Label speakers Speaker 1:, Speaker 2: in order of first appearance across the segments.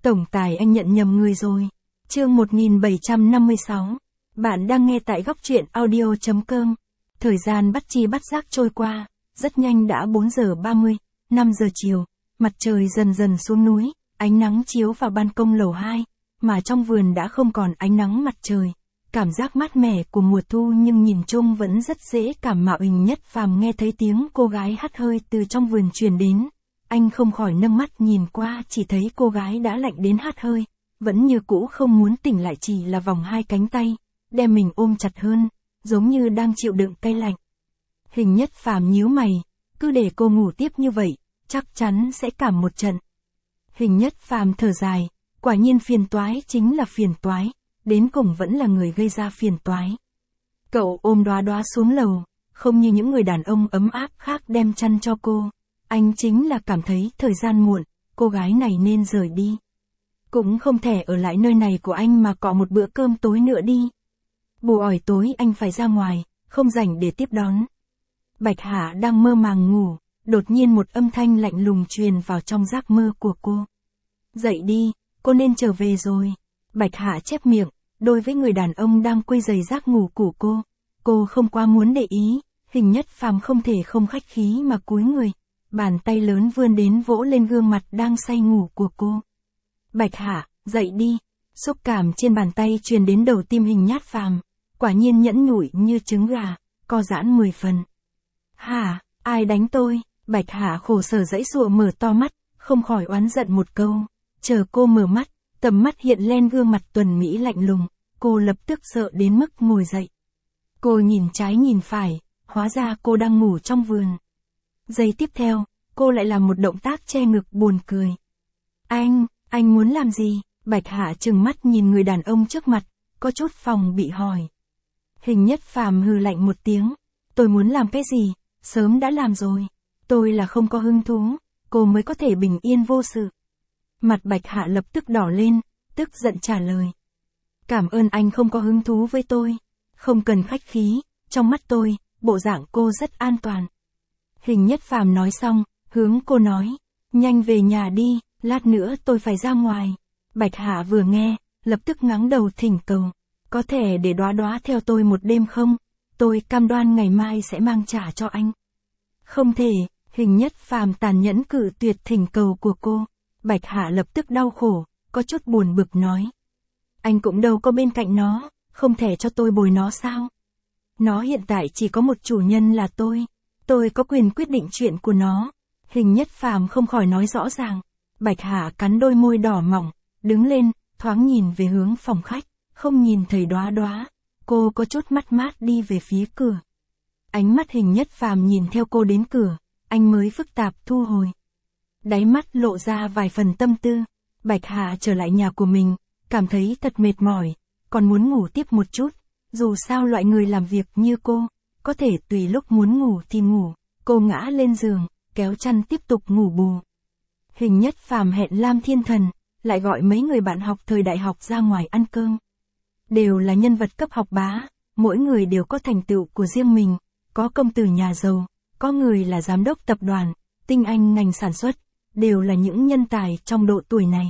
Speaker 1: Tổng tài anh nhận nhầm người rồi. Chương 1756. Bạn đang nghe tại góc truyện audio.com. Thời gian bắt chi bắt giác trôi qua, rất nhanh đã 4 giờ 30, 5 giờ chiều, mặt trời dần dần xuống núi, ánh nắng chiếu vào ban công lầu 2, mà trong vườn đã không còn ánh nắng mặt trời. Cảm giác mát mẻ của mùa thu nhưng nhìn chung vẫn rất dễ cảm mạo. Hình Nhất Phàm nghe thấy tiếng cô gái hắt hơi từ trong vườn truyền đến. Anh không khỏi nâng mắt nhìn qua, chỉ thấy cô gái đã lạnh đến hắt hơi, vẫn như cũ không muốn tỉnh lại, chỉ là vòng hai cánh tay, đem mình ôm chặt hơn, giống như đang chịu đựng cay lạnh. Hình Nhất Phàm nhíu mày, cứ để cô ngủ tiếp như vậy, chắc chắn sẽ cảm một trận. Hình Nhất Phàm thở dài, quả nhiên phiền toái chính là phiền toái, đến cùng vẫn là người gây ra phiền toái. Cậu ôm Đóa Đóa xuống lầu, không như những người đàn ông ấm áp khác đem chăn cho cô. Anh chính là cảm thấy thời gian muộn, cô gái này nên rời đi. Cũng không thể ở lại nơi này của anh mà cọ một bữa cơm tối nữa đi. Bù ỏi tối anh phải ra ngoài, không rảnh để tiếp đón. Bạch Hạ đang mơ màng ngủ, đột nhiên một âm thanh lạnh lùng truyền vào trong giấc mơ của cô. Dậy đi, cô nên trở về rồi. Bạch Hạ chép miệng, đối với người đàn ông đang quấy rầy giấc ngủ của cô không quá muốn để ý. Hình Nhất Phàm không thể không khách khí mà cúi người, bàn tay lớn vươn đến vỗ lên gương mặt đang say ngủ của cô. Bạch Hạ, dậy đi. Xúc cảm trên bàn tay truyền đến đầu tim Hình Nhất Phàm, quả nhiên nhẵn nhụi như trứng gà, co giãn 10 phần. Hả, ai đánh tôi? Bạch Hạ khổ sở giãy giụa mở to mắt, không khỏi oán giận một câu. Chờ cô mở mắt, tầm mắt hiện lên gương mặt tuần mỹ lạnh lùng, cô lập tức sợ đến mức ngồi dậy. Cô nhìn trái nhìn phải, hóa ra cô đang ngủ trong vườn. Giây tiếp theo, cô lại làm một động tác che ngực buồn cười. Anh muốn làm gì? Bạch Hạ trừng mắt nhìn người đàn ông trước mặt, có chút phòng bị hỏi. Hình Nhất Phàm hừ lạnh một tiếng. Tôi muốn làm cái gì, sớm đã làm rồi. Tôi là không có hứng thú, cô mới có thể bình yên vô sự. Mặt Bạch Hạ lập tức đỏ lên, tức giận trả lời. Cảm ơn anh không có hứng thú với tôi. Không cần khách khí, trong mắt tôi, bộ dạng cô rất an toàn. Hình Nhất Phàm nói xong, hướng cô nói. Nhanh về nhà đi, lát nữa tôi phải ra ngoài. Bạch Hạ vừa nghe, lập tức ngáng đầu thỉnh cầu. Có thể để Đóa Đóa theo tôi một đêm không? Tôi cam đoan ngày mai sẽ mang trả cho anh. Không thể, Hình Nhất Phàm tàn nhẫn cự tuyệt thỉnh cầu của cô. Bạch Hạ lập tức đau khổ, có chút buồn bực nói. Anh cũng đâu có bên cạnh nó, không thể cho tôi bồi nó sao? Nó hiện tại chỉ có một chủ nhân là tôi có quyền quyết định chuyện của nó. Hình Nhất Phàm không khỏi nói rõ ràng. Bạch Hạ cắn đôi môi đỏ mỏng, đứng lên, thoáng nhìn về hướng phòng khách, không nhìn thấy Đóa Đóa. Cô có chút mất mát đi về phía cửa. Ánh mắt Hình Nhất Phàm nhìn theo cô đến cửa, anh mới phức tạp thu hồi. Đáy mắt lộ ra vài phần tâm tư. Bạch Hạ trở lại nhà của mình, cảm thấy thật mệt mỏi, còn muốn ngủ tiếp một chút. Dù sao loại người làm việc như cô, có thể tùy lúc muốn ngủ thì ngủ. Cô ngã lên giường, kéo chăn tiếp tục ngủ bù. Hình Nhất Phàm hẹn Lam Thiên Thần, lại gọi mấy người bạn học thời đại học ra ngoài ăn cơm. Đều là nhân vật cấp học bá, mỗi người đều có thành tựu của riêng mình, có công tử nhà giàu, có người là giám đốc tập đoàn, tinh anh ngành sản xuất, đều là những nhân tài trong độ tuổi này.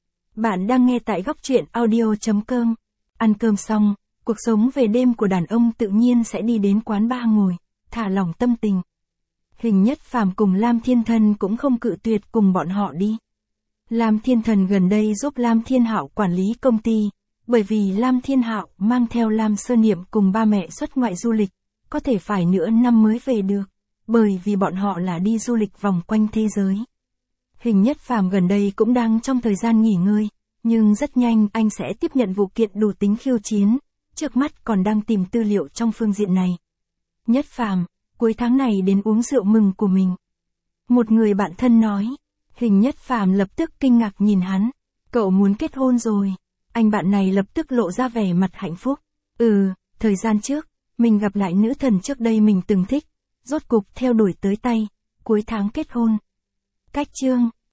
Speaker 1: Bạn đang nghe tại góc truyện audio.com. Ăn cơm xong, cuộc sống về đêm của đàn ông tự nhiên sẽ đi đến quán bar ngồi, thả lỏng tâm tình. Hình Nhất Phàm cùng Lam Thiên Thần cũng không cự tuyệt cùng bọn họ đi. Lam Thiên Thần gần đây giúp Lam Thiên Hạo quản lý công ty, bởi vì Lam Thiên Hạo mang theo Lam Sơ Niệm cùng ba mẹ xuất ngoại du lịch, có thể phải nửa năm mới về được, bởi vì bọn họ là đi du lịch vòng quanh thế giới. Hình Nhất Phàm gần đây cũng đang trong thời gian nghỉ ngơi, nhưng rất nhanh anh sẽ tiếp nhận vụ kiện đủ tính khiêu chiến, trước mắt còn đang tìm tư liệu trong phương diện này. Nhất Phàm, cuối tháng này đến uống rượu mừng của mình. Một người bạn thân nói. Hình Nhất Phàm lập tức kinh ngạc nhìn hắn. Cậu muốn kết hôn rồi. Anh bạn này lập tức lộ ra vẻ mặt hạnh phúc. Thời gian trước, mình gặp lại nữ thần trước đây mình từng thích, rốt cục theo đuổi tới tay, cuối tháng kết hôn. Cách chương